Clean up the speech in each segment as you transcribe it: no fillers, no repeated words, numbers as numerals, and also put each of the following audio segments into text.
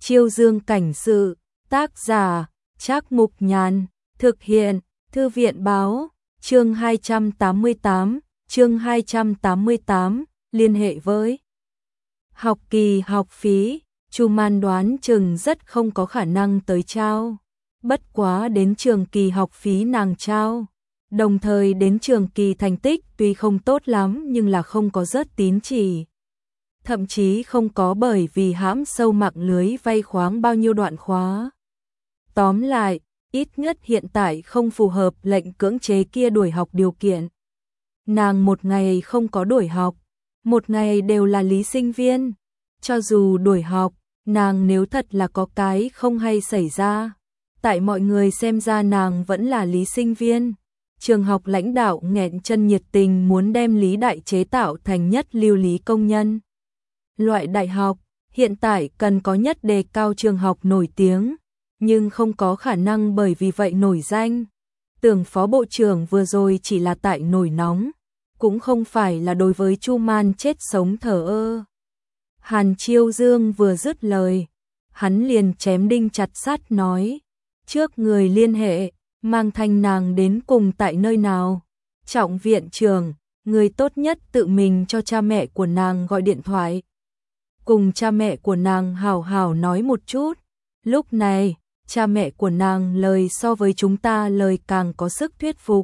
Chiêu Dương cảnh sự, tác giả, Trác Mục Nhàn, thực hiện, Thư viện báo, chương 288, liên hệ với học kỳ học phí, Chu Man đoán chừng rất không có khả năng tới trao. Bất quá đến trường kỳ học phí nàng trao, đồng thời đến trường kỳ thành tích tuy không tốt lắm nhưng là không có rớt tín chỉ. Thậm chí không có bởi vì hãm sâu mạng lưới vay khoáng bao nhiêu đoạn khóa. Tóm lại, ít nhất hiện tại không phù hợp lệnh cưỡng chế kia đuổi học điều kiện. Nàng một ngày không có đuổi học, một ngày đều là lý sinh viên. Cho dù đuổi học, nàng nếu thật là có cái không hay xảy ra, tại mọi người xem ra nàng vẫn là lý sinh viên. Trường học lãnh đạo nghẹn chân nhiệt tình muốn đem Lý Đại chế tạo thành nhất lưu lý công nhân. Loại đại học, hiện tại cần có nhất đề cao trường học nổi tiếng, nhưng không có khả năng bởi vì vậy nổi danh. Tưởng phó bộ trưởng vừa rồi chỉ là tại nổi nóng, cũng không phải là đối với Chu Man chết sống thờ ơ. Hàn Chiêu Dương vừa dứt lời, hắn liền chém đinh chặt sắt nói, trước người liên hệ, mang thanh nàng đến cùng tại nơi nào. Trọng viện trưởng, người tốt nhất tự mình cho cha mẹ của nàng gọi điện thoại. Cùng cha mẹ của nàng hảo hảo nói một chút. Lúc này, cha mẹ của nàng lời so với chúng ta lời càng có sức thuyết phục.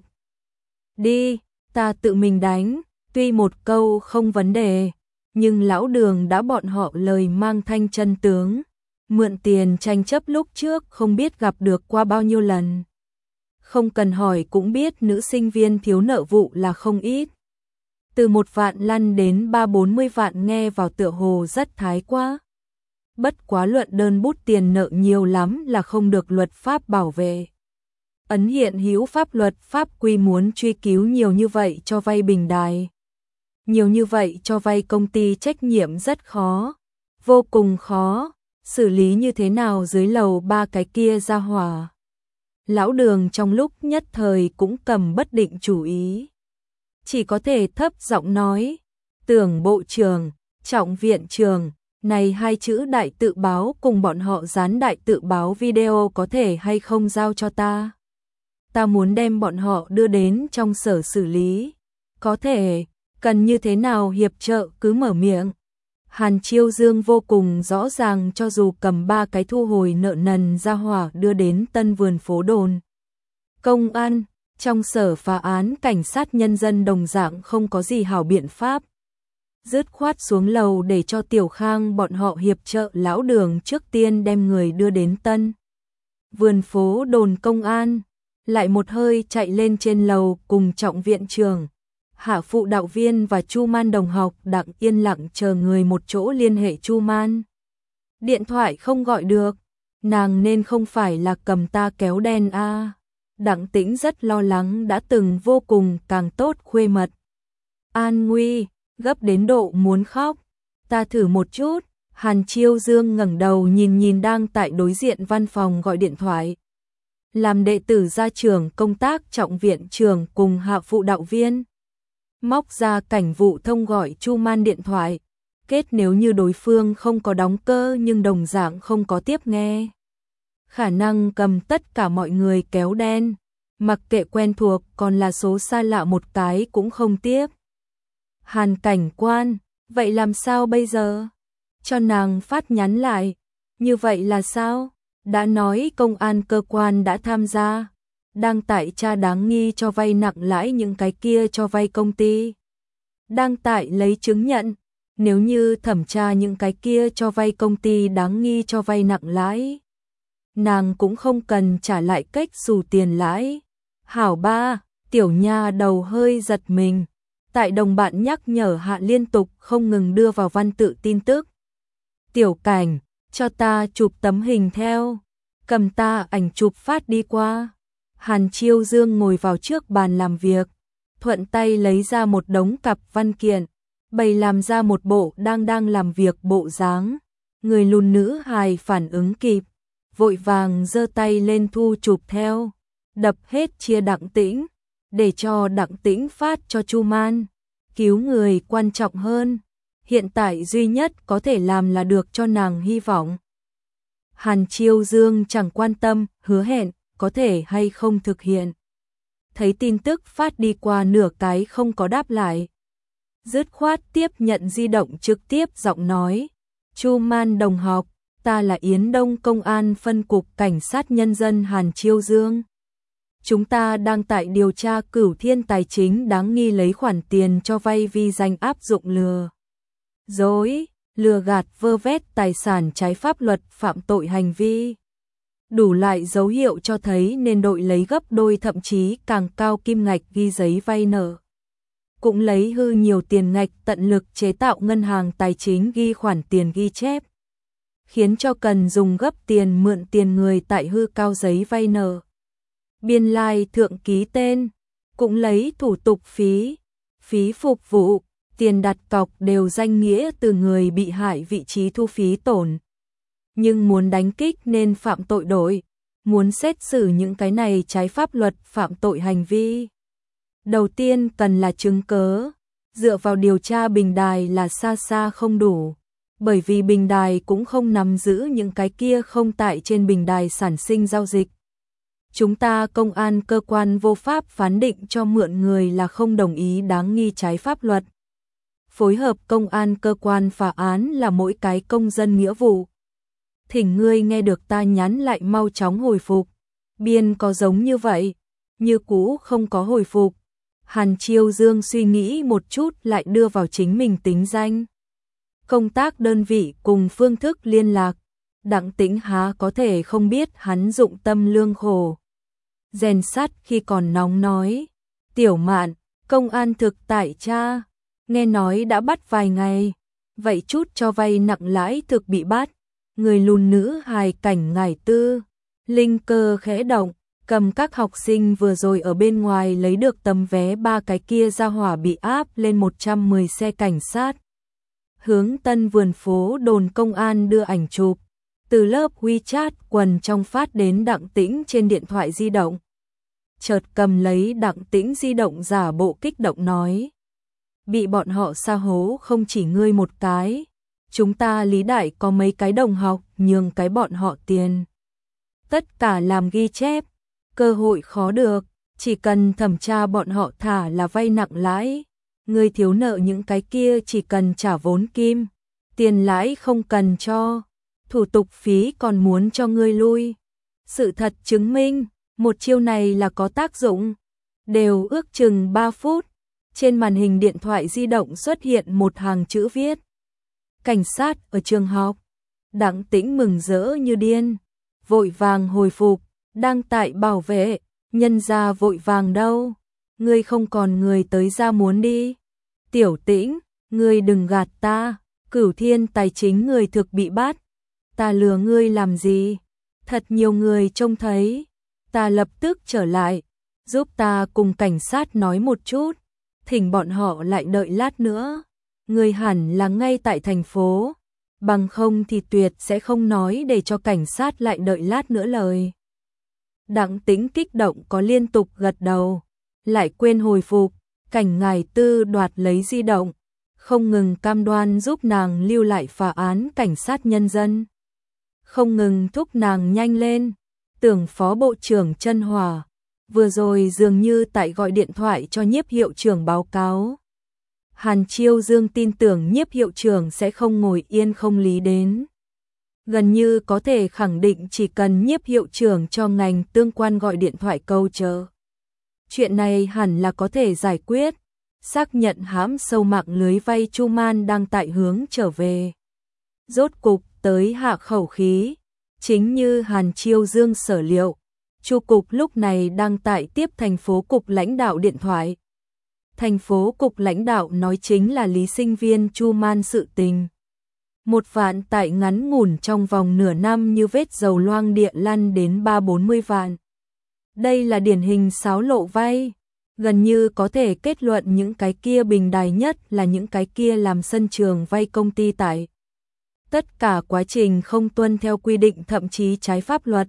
Đi, ta tự mình đánh, tuy một câu không vấn đề, nhưng lão Đường đã bọn họ lời mang thanh chân tướng. Mượn tiền tranh chấp lúc trước không biết gặp được qua bao nhiêu lần. Không cần hỏi cũng biết nữ sinh viên thiếu nợ vụ là không ít. Từ 1 vạn lăn đến 30-40 vạn nghe vào tựa hồ rất thái quá. Bất quá luận đơn bút tiền nợ nhiều lắm là không được luật pháp bảo vệ. Ấn hiện hữu pháp luật pháp quy muốn truy cứu nhiều như vậy cho vay bình đài. Nhiều như vậy cho vay công ty trách nhiệm rất khó, vô cùng khó, xử lý như thế nào dưới lầu 3 cái kia ra hỏa. Lão Đường trong lúc nhất thời cũng cầm bất định chủ ý. Chỉ có thể thấp giọng nói, Tưởng bộ trưởng, Trọng viện trưởng, này 2 chữ đại tự báo cùng bọn họ dán đại tự báo video có thể hay không giao cho ta. Ta muốn đem bọn họ đưa đến trong sở xử lý. Có thể, cần như thế nào hiệp trợ cứ mở miệng. Hàn Chiêu Dương vô cùng rõ ràng cho dù cầm 3 cái thu hồi nợ nần ra hỏa đưa đến Tân Vườn phố đồn. Công an, trong sở phá án cảnh sát nhân dân đồng dạng không có gì hảo biện pháp. Dứt khoát xuống lầu để cho Tiểu Khang bọn họ hiệp trợ lão Đường trước tiên đem người đưa đến Tân Vườn phố đồn công an. Lại một hơi chạy lên trên lầu cùng Trọng viện trưởng, Hạ phụ đạo viên và Chu Man đồng học đặng yên lặng chờ người một chỗ liên hệ Chu Man. Điện thoại không gọi được, nàng nên không phải là cầm ta kéo đen a. Đặng Tĩnh rất lo lắng đã từng vô cùng càng tốt khuê mật. An nguy, gấp đến độ muốn khóc. Ta thử một chút. Hàn Chiêu Dương ngẩng đầu nhìn đang tại đối diện văn phòng gọi điện thoại. Làm đệ tử gia trưởng công tác Trọng viện trưởng cùng Hạ phụ đạo viên. Móc ra cảnh vụ thông gọi Chu Man điện thoại. Kết nếu như đối phương không có đóng cơ nhưng đồng dạng không có tiếp nghe. Khả năng cầm tất cả mọi người kéo đen. Mặc kệ quen thuộc còn là số xa lạ một cái cũng không tiếp. Hàn cảnh quan, vậy làm sao bây giờ? Cho nàng phát nhắn lại. Như vậy là sao? Đã nói công an cơ quan đã tham gia. Đang tại tra đáng nghi cho vay nặng lãi những cái kia cho vay công ty. Đang tại lấy chứng nhận. Nếu như thẩm tra những cái kia cho vay công ty đáng nghi cho vay nặng lãi. Nàng cũng không cần trả lại cách xù tiền lãi. Hảo ba, tiểu nha đầu hơi giật mình. Tại đồng bạn nhắc nhở hạ liên tục không ngừng đưa vào văn tự tin tức. Tiểu Cảnh, cho ta chụp tấm hình theo. Cầm ta ảnh chụp phát đi qua. Hàn Chiêu Dương ngồi vào trước bàn làm việc. Thuận tay lấy ra một đống cặp văn kiện. Bày làm ra một bộ đang làm việc bộ dáng. Người lùn nữ hài phản ứng kịp. Vội vàng giơ tay lên thu chụp theo. Đập hết chia Đặng Tĩnh. Để cho Đặng Tĩnh phát cho Chu Man. Cứu người quan trọng hơn. Hiện tại duy nhất có thể làm là được cho nàng hy vọng. Hàn Chiêu Dương chẳng quan tâm, hứa hẹn, có thể hay không thực hiện. Thấy tin tức phát đi qua nửa cái không có đáp lại. Dứt khoát tiếp nhận di động trực tiếp giọng nói. Chu Man đồng học, ta là Yến Đông Công an phân cục Cảnh sát Nhân dân Hàn Chiêu Dương. Chúng ta đang tại điều tra Cửu Thiên Tài Chính đáng nghi lấy khoản tiền cho vay vi danh áp dụng lừa dối, lừa gạt vơ vét tài sản trái pháp luật phạm tội hành vi. Đủ loại dấu hiệu cho thấy nên đội lấy gấp đôi thậm chí càng cao kim ngạch ghi giấy vay nợ. Cũng lấy hư nhiều tiền ngạch tận lực chế tạo ngân hàng tài chính ghi khoản tiền ghi chép. Khiến cho cần dùng gấp tiền mượn tiền người tại hư cao giấy vay nợ. Biên lai thượng ký tên, cũng lấy thủ tục phí, phí phục vụ, tiền đặt cọc đều danh nghĩa từ người bị hại vị trí thu phí tổn. Nhưng muốn đánh kích nên phạm tội đổi, muốn xét xử những cái này trái pháp luật phạm tội hành vi. Đầu tiên cần là chứng cớ, dựa vào điều tra bình đài là xa xa không đủ, bởi vì bình đài cũng không nắm giữ những cái kia không tại trên bình đài sản sinh giao dịch. Chúng ta công an cơ quan vô pháp phán định cho mượn người là không đồng ý đáng nghi trái pháp luật. Phối hợp công an cơ quan phá án là mỗi cái công dân nghĩa vụ. Thỉnh ngươi nghe được ta nhắn lại mau chóng hồi phục. Biên có giống như vậy, như cũ không có hồi phục. Hàn Chiêu Dương suy nghĩ một chút lại đưa vào chính mình tính danh. Công tác đơn vị cùng phương thức liên lạc. Đặng Tĩnh há có thể không biết hắn dụng tâm lương khổ. Rèn sắt khi còn nóng nói. Tiểu Mạn, công an thực tại cha. Nghe nói đã bắt vài ngày. Vậy chút cho vay nặng lãi thực bị bắt. Người lùn nữ hài Cảnh Ngải Tư. Linh cơ khẽ động. Cầm các học sinh vừa rồi ở bên ngoài lấy được tấm vé ba cái kia ra hỏa bị áp lên 110 xe cảnh sát. Hướng Tân Vườn phố đồn công an đưa ảnh chụp. Từ lớp WeChat quần trong phát đến Đặng Tĩnh trên điện thoại di động. Chợt cầm lấy Đặng Tĩnh di động giả bộ kích động nói. Bị bọn họ sa hố không chỉ ngươi một cái. Chúng ta Lý Đại có mấy cái đồng học nhường cái bọn họ tiền. Tất cả làm ghi chép. Cơ hội khó được, chỉ cần thẩm tra bọn họ thả là vay nặng lãi. Ngươi thiếu nợ những cái kia chỉ cần trả vốn kim. Tiền lãi không cần cho. Thủ tục phí còn muốn cho ngươi lui. Sự thật chứng minh, một chiêu này là có tác dụng. Đều ước chừng 3 phút. Trên màn hình điện thoại di động xuất hiện một hàng chữ viết. Cảnh sát ở trường học. Đặng Tĩnh mừng rỡ như điên. Vội vàng hồi phục. Đang tại bảo vệ. Nhân ra vội vàng đâu. Ngươi không còn người tới ra muốn đi. Tiểu Tĩnh, ngươi đừng gạt ta. Cửu Thiên Tài Chính người thực bị bắt. Ta lừa ngươi làm gì? Thật nhiều người trông thấy. Ta lập tức trở lại. Giúp ta cùng cảnh sát nói một chút. Thỉnh bọn họ lại đợi lát nữa. Ngươi hẳn là ngay tại thành phố. Bằng không thì tuyệt sẽ không nói để cho cảnh sát lại đợi lát nữa lời. Đặng Tĩnh kích động có liên tục gật đầu. Lại quên hồi phục. Cảnh Ngải Tư đoạt lấy di động. Không ngừng cam đoan giúp nàng lưu lại phá án cảnh sát nhân dân. Không ngừng thúc nàng nhanh lên. Tưởng Phó Bộ trưởng Chân Hòa vừa rồi dường như tại gọi điện thoại cho Nhiếp hiệu trưởng báo cáo. Hàn Chiêu Dương tin tưởng Nhiếp hiệu trưởng sẽ không ngồi yên không lý đến. Gần như có thể khẳng định chỉ cần Nhiếp hiệu trưởng cho ngành tương quan gọi điện thoại câu chờ. Chuyện này hẳn là có thể giải quyết. Xác nhận hãm sâu mạng lưới vay Chu Man đang tại hướng trở về. Rốt cục tới hạ khẩu khí. Chính như Hàn Chiêu Dương sở liệu. Chu cục lúc này đang tại tiếp thành phố cục lãnh đạo điện thoại. Thành phố cục lãnh đạo nói chính là lý sinh viên Chu Man sự tình. 1 vạn tại ngắn ngủn trong vòng nửa năm như vết dầu loang địa lăn đến 30-40 vạn. Đây là điển hình xáo lộ vay. Gần như có thể kết luận những cái kia bình đài nhất là những cái kia làm sân trường vay công ty tại. Tất cả quá trình không tuân theo quy định thậm chí trái pháp luật.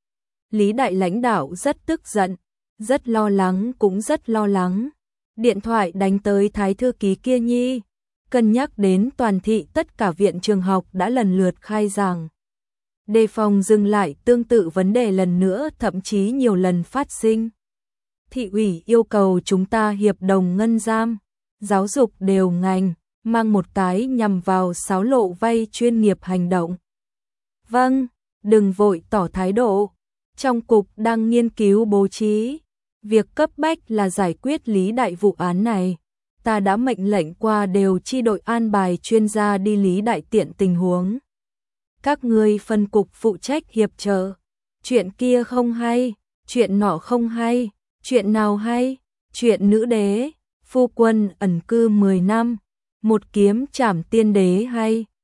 Lý Đại lãnh đạo rất tức giận, rất lo lắng cũng rất lo lắng. Điện thoại đánh tới Thái thư ký kia nhi. Cân nhắc đến toàn thị tất cả viện trường học đã lần lượt khai giảng. đề phòng dừng lại tương tự vấn đề lần nữa, thậm chí nhiều lần phát sinh. Thị ủy yêu cầu chúng ta hiệp đồng ngân giam, giáo dục đều ngành, mang một cái nhằm vào xáo lộ vay chuyên nghiệp hành động. Vâng, đừng vội tỏ thái độ. Trong cục đang nghiên cứu bố trí. Việc cấp bách là giải quyết lý đại vụ án này. Ta đã mệnh lệnh qua đều chi đội an bài chuyên gia đi lý đại tiện tình huống. Các ngươi phân cục phụ trách hiệp trợ. Chuyện kia không hay, chuyện nọ không hay, chuyện nào hay, chuyện nữ đế, phu quân ẩn cư 10 năm, một kiếm trảm tiên đế hay,